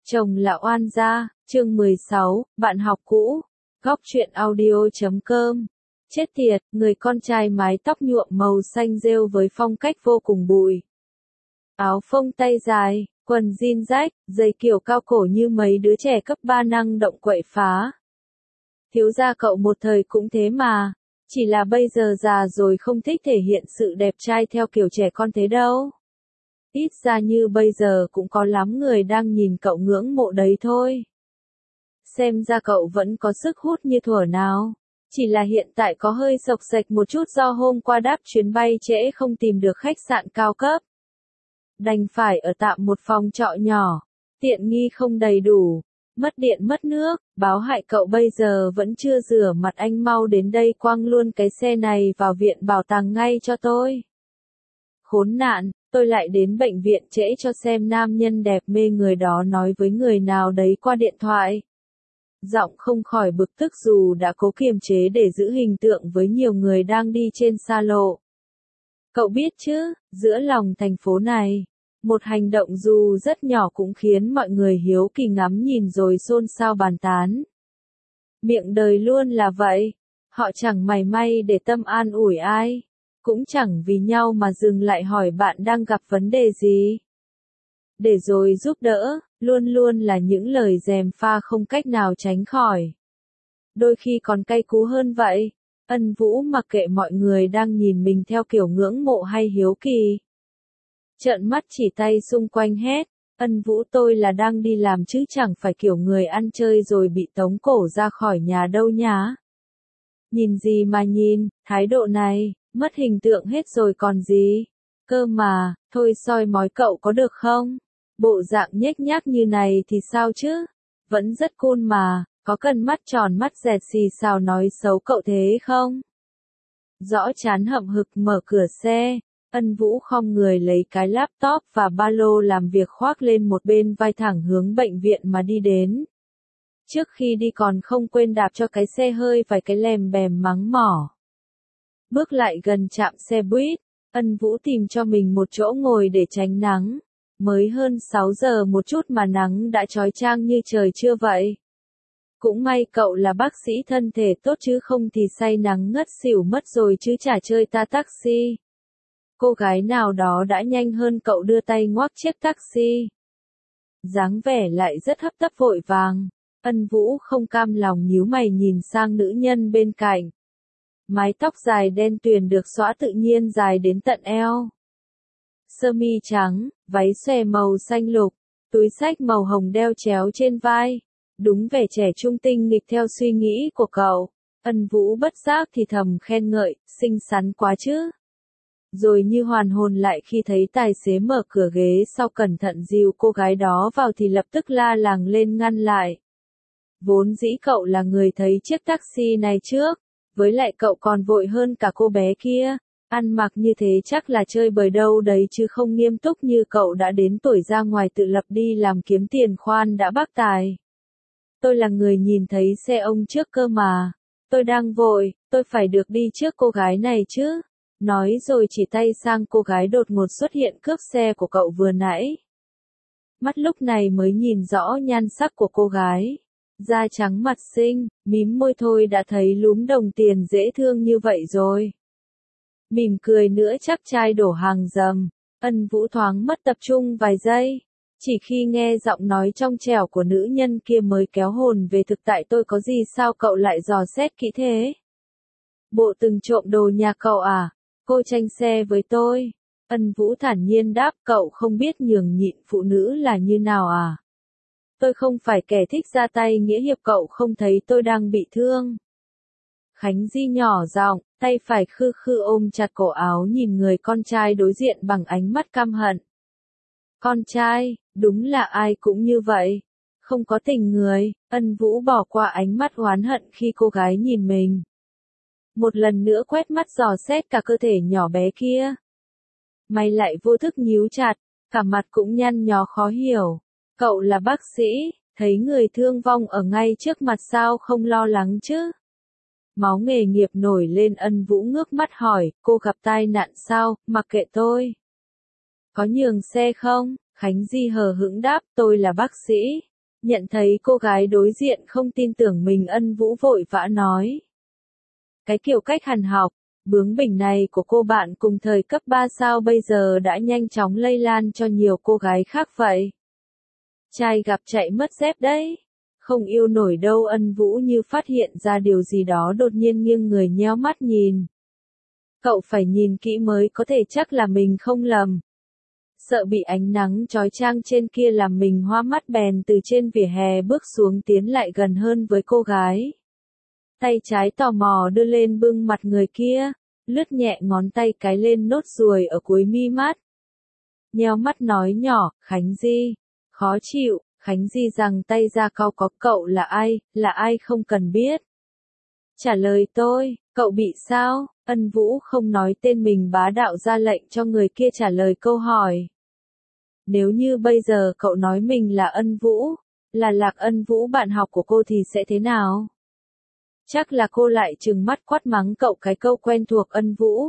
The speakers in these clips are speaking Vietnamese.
Chồng là oan gia, chương 16, bạn học cũ, góc truyện audio.com. Chết tiệt, người con trai mái tóc nhuộm màu xanh rêu với phong cách vô cùng bụi. Áo phông tay dài, quần jean rách, giày kiểu cao cổ như mấy đứa trẻ cấp 3 năng động quậy phá. Thiếu gia cậu một thời cũng thế mà, chỉ là bây giờ già rồi không thích thể hiện sự đẹp trai theo kiểu trẻ con thế đâu. Ít ra như bây giờ cũng có lắm người đang nhìn cậu ngưỡng mộ đấy thôi. Xem ra cậu vẫn có sức hút như thuở nào. Chỉ là hiện tại có hơi xộc xệch một chút do hôm qua đáp chuyến bay trễ không tìm được khách sạn cao cấp. Đành phải ở tạm một phòng trọ nhỏ, tiện nghi không đầy đủ, mất điện mất nước, báo hại cậu bây giờ vẫn chưa rửa mặt, anh mau đến đây quăng luôn cái xe này vào viện bảo tàng ngay cho tôi. Khốn nạn, tôi lại đến bệnh viện trễ cho xem nam nhân đẹp mê người đó nói với người nào đấy qua điện thoại. Giọng không khỏi bực tức dù đã cố kiềm chế để giữ hình tượng với nhiều người đang đi trên xa lộ. Cậu biết chứ, giữa lòng thành phố này, một hành động dù rất nhỏ cũng khiến mọi người hiếu kỳ ngắm nhìn rồi xôn xao bàn tán. Miệng đời luôn là vậy, họ chẳng mảy may để tâm an ủi ai, cũng chẳng vì nhau mà dừng lại hỏi bạn đang gặp vấn đề gì. Để rồi giúp đỡ, luôn luôn là những lời gièm pha không cách nào tránh khỏi. Đôi khi còn cay cú hơn vậy, Ân Vũ mặc kệ mọi người đang nhìn mình theo kiểu ngưỡng mộ hay hiếu kỳ. Trợn mắt chỉ tay xung quanh hét, Ân Vũ tôi là đang đi làm chứ chẳng phải kiểu người ăn chơi rồi bị tống cổ ra khỏi nhà đâu nhá. Nhìn gì mà nhìn, thái độ này, mất hình tượng hết rồi còn gì. Cơ mà, thôi soi mói cậu có được không? Bộ dạng nhếch nhác như này thì sao chứ? Vẫn rất cool mà, có cần mắt tròn mắt dẹt xì xào nói xấu cậu thế không? Rõ chán hậm hực mở cửa xe, Ân Vũ khom người lấy cái laptop và ba lô làm việc khoác lên một bên vai thẳng hướng bệnh viện mà đi đến. Trước khi đi còn không quên đạp cho cái xe hơi vài cái lèm bèm mắng mỏ. Bước lại gần trạm xe buýt, Ân Vũ tìm cho mình một chỗ ngồi để tránh nắng. Mới hơn 6 giờ một chút mà nắng đã chói chang như trời trưa vậy. Cũng may cậu là bác sĩ thân thể tốt chứ không thì say nắng ngất xỉu mất rồi chứ chả chơi ta taxi. Cô gái nào đó đã nhanh hơn cậu đưa tay ngoắc chiếc taxi. Dáng vẻ lại rất hấp tấp vội vàng. Ân Vũ không cam lòng nhíu mày nhìn sang nữ nhân bên cạnh. Mái tóc dài đen tuyền được xõa tự nhiên dài đến tận eo. Sơ mi trắng, váy xòe màu xanh lục, túi xách màu hồng đeo chéo trên vai. Đúng vẻ trẻ trung tinh nghịch theo suy nghĩ của cậu. Ân Vũ bất giác thì thầm khen ngợi, xinh xắn quá chứ. Rồi như hoàn hồn lại khi thấy tài xế mở cửa ghế sau cẩn thận dìu cô gái đó vào thì lập tức la làng lên ngăn lại. Vốn dĩ cậu là người thấy chiếc taxi này trước, với lại cậu còn vội hơn cả cô bé kia. Ăn mặc như thế chắc là chơi bời đâu đấy chứ không nghiêm túc như cậu đã đến tuổi ra ngoài tự lập đi làm kiếm tiền khoan đã bác tài. Tôi là người nhìn thấy xe ông trước cơ mà. Tôi đang vội, tôi phải được đi trước cô gái này chứ. Nói rồi chỉ tay sang cô gái đột ngột xuất hiện cướp xe của cậu vừa nãy. Mắt lúc này mới nhìn rõ nhan sắc của cô gái. Da trắng mặt xinh, mím môi thôi đã thấy lúm đồng tiền dễ thương như vậy rồi. Mỉm cười nữa chắc chai đổ hàng dầm, Ân Vũ thoáng mất tập trung vài giây. Chỉ khi nghe giọng nói trong trẻo của nữ nhân kia mới kéo hồn về thực tại. Tôi có gì sao cậu lại dò xét kỹ thế? Bộ từng trộm đồ nhà cậu à? Cô tranh xe với tôi. Ân Vũ thản nhiên đáp, cậu không biết nhường nhịn phụ nữ là như nào à? Tôi không phải kẻ thích ra tay nghĩa hiệp, cậu không thấy tôi đang bị thương. Khánh Di nhỏ giọng, tay phải khư khư ôm chặt cổ áo nhìn người con trai đối diện bằng ánh mắt căm hận. Con trai, đúng là ai cũng như vậy. Không có tình người, Ân Vũ bỏ qua ánh mắt oán hận khi cô gái nhìn mình. Một lần nữa quét mắt dò xét cả cơ thể nhỏ bé kia. Mày lại vô thức nhíu chặt, cả mặt cũng nhăn nhó khó hiểu. Cậu là bác sĩ, thấy người thương vong ở ngay trước mặt sao không lo lắng chứ? Máu nghề nghiệp nổi lên. Ân Vũ ngước mắt hỏi, cô gặp tai nạn sao? Mặc kệ tôi. Có nhường xe không? Khánh Di hờ hững đáp, tôi là bác sĩ, Nhận thấy cô gái đối diện không tin tưởng mình, Ân Vũ vội vã nói. Cái kiểu cách hằn học, bướng bỉnh này của cô bạn cùng thời cấp 3 sao bây giờ đã nhanh chóng lây lan cho nhiều cô gái khác vậy. Trai gặp chạy mất dép đấy. Không yêu nổi đâu. Ân Vũ như phát hiện ra điều gì đó đột nhiên nghiêng người nhéo mắt nhìn. Cậu phải nhìn kỹ mới có thể chắc là mình không lầm. Sợ bị ánh nắng chói chang trên kia làm mình hoa mắt bèn từ trên vỉa hè bước xuống tiến lại gần hơn với cô gái. Tay trái tò mò đưa lên bưng mặt người kia, lướt nhẹ ngón tay cái lên nốt ruồi ở cuối mi mắt. Nheo mắt nói nhỏ, Khánh Di. Khó chịu, Khánh Di giằng tay ra cau có cậu là ai không cần biết. Trả lời tôi, cậu bị sao? Ân Vũ không nói tên mình bá đạo ra lệnh cho người kia trả lời câu hỏi. Nếu như bây giờ cậu nói mình là Ân Vũ, là Lạc Ân Vũ bạn học của cô thì sẽ thế nào? Chắc là cô lại trừng mắt quát mắng cậu cái câu quen thuộc Ân Vũ.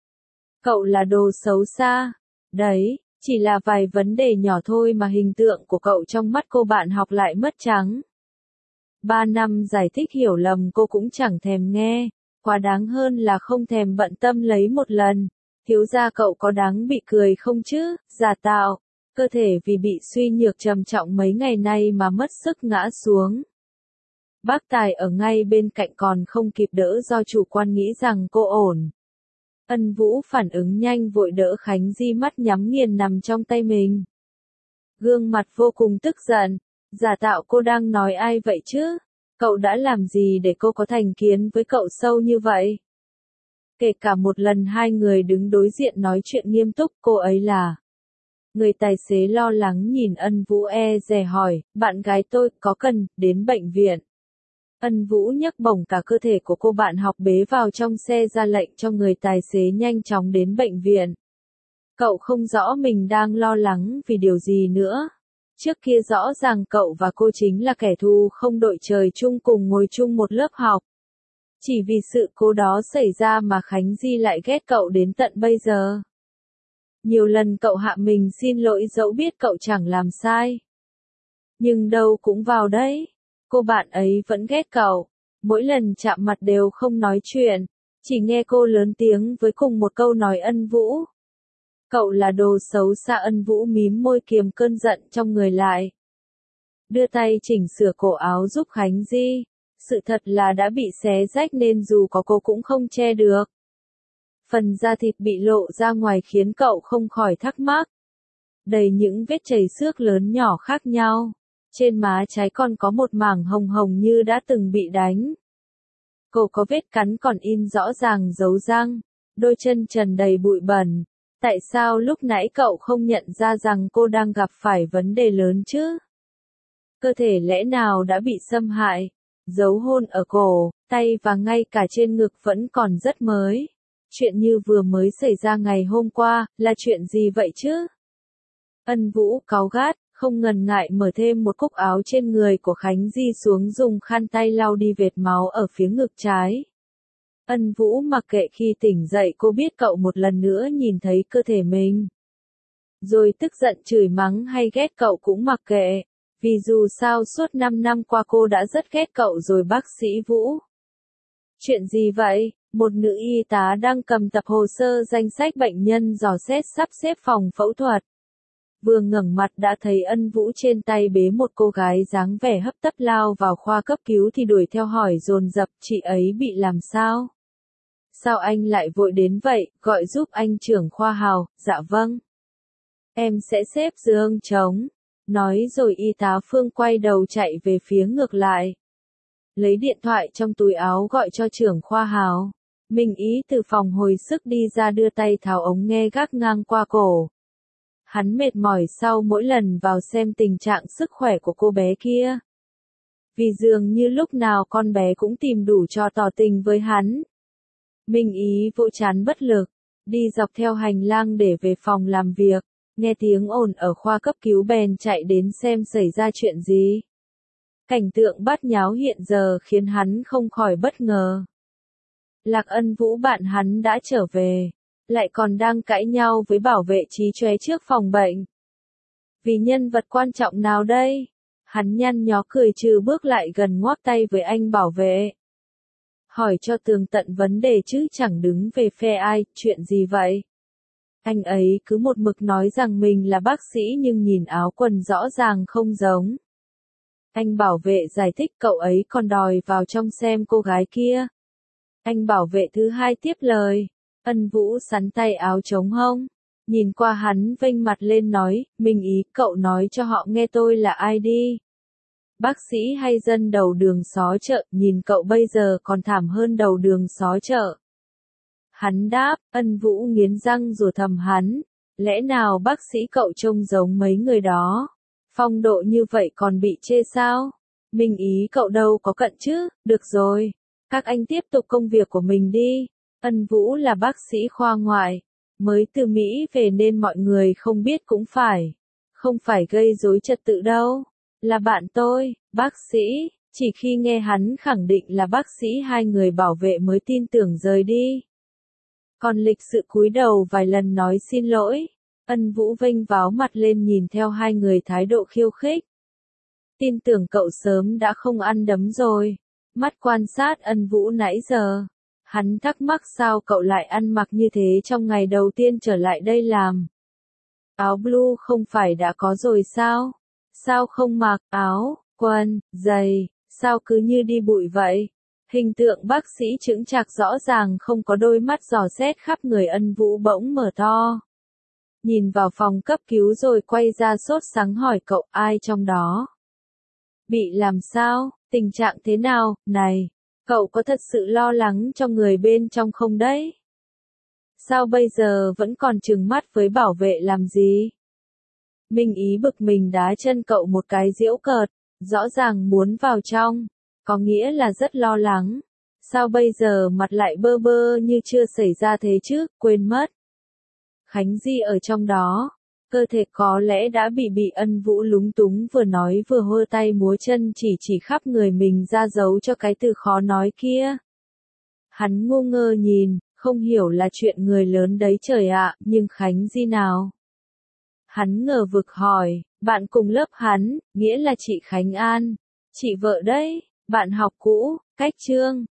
Cậu là đồ xấu xa. Đấy, chỉ là vài vấn đề nhỏ thôi mà hình tượng của cậu trong mắt cô bạn học lại mất trắng. 3 năm giải thích hiểu lầm cô cũng chẳng thèm nghe, quá đáng hơn là không thèm bận tâm lấy một lần. Thiếu gia cậu có đáng bị cười không chứ? Giả tạo, cơ thể vì bị suy nhược trầm trọng mấy ngày nay mà mất sức ngã xuống. Bác Tài ở ngay bên cạnh còn không kịp đỡ do chủ quan nghĩ rằng cô ổn. Ân Vũ phản ứng nhanh vội đỡ Khánh Di mắt nhắm nghiền nằm trong tay mình. Gương mặt vô cùng tức giận, giả tạo cô đang nói ai vậy chứ? Cậu đã làm gì để cô có thành kiến với cậu sâu như vậy? Kể cả một lần hai người đứng đối diện nói chuyện nghiêm túc, cô ấy là. Người tài xế lo lắng nhìn Ân Vũ dè hỏi, bạn gái tôi có cần đến bệnh viện? Ân Vũ nhấc bổng cả cơ thể của cô bạn học bế vào trong xe ra lệnh cho người tài xế nhanh chóng đến bệnh viện. Cậu không rõ mình đang lo lắng vì điều gì nữa. Trước kia rõ ràng cậu và cô chính là kẻ thù không đội trời chung cùng ngồi chung một lớp học. Chỉ vì sự cố đó xảy ra mà Khánh Di lại ghét cậu đến tận bây giờ. Nhiều lần cậu hạ mình xin lỗi dẫu biết cậu chẳng làm sai. Nhưng đâu cũng vào đấy. Cô bạn ấy vẫn ghét cậu. Mỗi lần chạm mặt đều không nói chuyện. Chỉ nghe cô lớn tiếng với cùng một câu nói Ân Vũ. Cậu là đồ xấu xa. Ân Vũ mím môi kiềm cơn giận trong người lại. Đưa tay chỉnh sửa cổ áo giúp Khánh Di. Sự thật là đã bị xé rách nên dù có cô cũng không che được. Phần da thịt bị lộ ra ngoài khiến cậu không khỏi thắc mắc. Đầy những vết chảy xước lớn nhỏ khác nhau. Trên má trái còn có một mảng hồng hồng như đã từng bị đánh. Cô có vết cắn còn in rõ ràng dấu răng. Đôi chân trần đầy bụi bẩn. Tại sao lúc nãy cậu không nhận ra rằng cô đang gặp phải vấn đề lớn chứ? Cơ thể lẽ nào đã bị xâm hại? Dấu hôn ở cổ, tay và ngay cả trên ngực vẫn còn rất mới. Chuyện như vừa mới xảy ra ngày hôm qua, là chuyện gì vậy chứ? Ân Vũ cáu gắt, không ngần ngại mở thêm một cúc áo trên người của Khánh Di xuống dùng khăn tay lau đi vệt máu ở phía ngực trái. Ân Vũ mặc kệ khi tỉnh dậy cô biết cậu một lần nữa nhìn thấy cơ thể mình. Rồi tức giận chửi mắng hay ghét cậu cũng mặc kệ. Vì dù sao suốt 5 năm qua cô đã rất ghét cậu rồi bác sĩ Vũ. Chuyện gì vậy? Một nữ y tá đang cầm tập hồ sơ danh sách bệnh nhân dò xét sắp xếp phòng phẫu thuật. Vừa ngẩng mặt đã thấy Ân Vũ trên tay bế một cô gái dáng vẻ hấp tấp lao vào khoa cấp cứu thì đuổi theo hỏi dồn dập chị ấy bị làm sao? Sao anh lại vội đến vậy, gọi giúp anh trưởng khoa Hào, dạ vâng. Em sẽ xếp giường trống. Nói rồi y tá Phương quay đầu chạy về phía ngược lại. Lấy điện thoại trong túi áo gọi cho trưởng khoa Hào. Minh Ý từ phòng hồi sức đi ra đưa tay tháo ống nghe gác ngang qua cổ. Hắn mệt mỏi sau mỗi lần vào xem tình trạng sức khỏe của cô bé kia. Vì dường như lúc nào con bé cũng tìm đủ trò tỏ tình với hắn. Minh Ý vỗ trán bất lực, đi dọc theo hành lang để về phòng làm việc. Nghe tiếng ồn ở khoa cấp cứu bèn chạy đến xem xảy ra chuyện gì. Cảnh tượng bát nháo hiện giờ khiến hắn không khỏi bất ngờ. Lạc Ân Vũ bạn hắn đã trở về, lại còn đang cãi nhau với bảo vệ trí chóe trước phòng bệnh. Vì nhân vật quan trọng nào đây? Hắn nhăn nhó cười trừ bước lại gần ngoắc tay với anh bảo vệ. Hỏi cho tường tận vấn đề chứ chẳng đứng về phe ai, chuyện gì vậy? Anh ấy cứ một mực nói rằng mình là bác sĩ nhưng nhìn áo quần rõ ràng không giống. Anh bảo vệ giải thích cậu ấy còn đòi vào trong xem cô gái kia. Anh bảo vệ thứ hai tiếp lời. Ân Vũ sắn tay áo chống hông. Nhìn qua hắn vênh mặt lên nói, mình ý cậu nói cho họ nghe tôi là ai đi. Bác sĩ hay dân đầu đường xó chợ, nhìn cậu bây giờ còn thảm hơn đầu đường xó chợ. Hắn đáp, Ân Vũ nghiến răng rủa thầm hắn. Lẽ nào bác sĩ cậu trông giống mấy người đó? Phong độ như vậy còn bị chê sao? Mình ý cậu đâu có cận chứ, được rồi. Các anh tiếp tục công việc của mình đi. Ân Vũ là bác sĩ khoa ngoại. Mới từ Mỹ về nên mọi người không biết cũng phải. Không phải gây rối trật tự đâu. Là bạn tôi, bác sĩ. Chỉ khi nghe hắn khẳng định là bác sĩ hai người bảo vệ mới tin tưởng rời đi. Còn lịch sự cúi đầu vài lần nói xin lỗi. Ân Vũ vênh váo mặt lên nhìn theo hai người thái độ khiêu khích. Tin tưởng cậu sớm đã không ăn đấm rồi. Mắt quan sát Ân Vũ nãy giờ. Hắn thắc mắc sao cậu lại ăn mặc như thế trong ngày đầu tiên trở lại đây làm. Áo blue không phải đã có rồi sao? Sao không mặc áo, quần, giày, sao cứ như đi bụi vậy? Hình tượng bác sĩ chững chạc rõ ràng không có đôi mắt dò xét khắp người. Ân Vũ bỗng mở to. Nhìn vào phòng cấp cứu rồi quay ra sốt sắng hỏi cậu ai trong đó. Bị làm sao, tình trạng thế nào, này, cậu có thật sự lo lắng cho người bên trong không đấy? Sao bây giờ vẫn còn trừng mắt với bảo vệ làm gì? Minh ý bực mình đá chân cậu một cái giễu cợt, rõ ràng muốn vào trong, có nghĩa là rất lo lắng. Sao bây giờ mặt lại bơ bơ như chưa xảy ra thế chứ, quên mất. Khánh Di ở trong đó, cơ thể có lẽ đã bị Ân Vũ lúng túng vừa nói vừa hơ tay múa chân chỉ khắp người mình ra dấu cho cái từ khó nói kia. Hắn ngu ngơ nhìn, không hiểu là chuyện người lớn đấy trời ạ, nhưng Khánh Di nào? Hắn ngờ vực hỏi, bạn cùng lớp hắn, nghĩa là chị Khánh An, chị vợ đấy, bạn học cũ, cách Trương.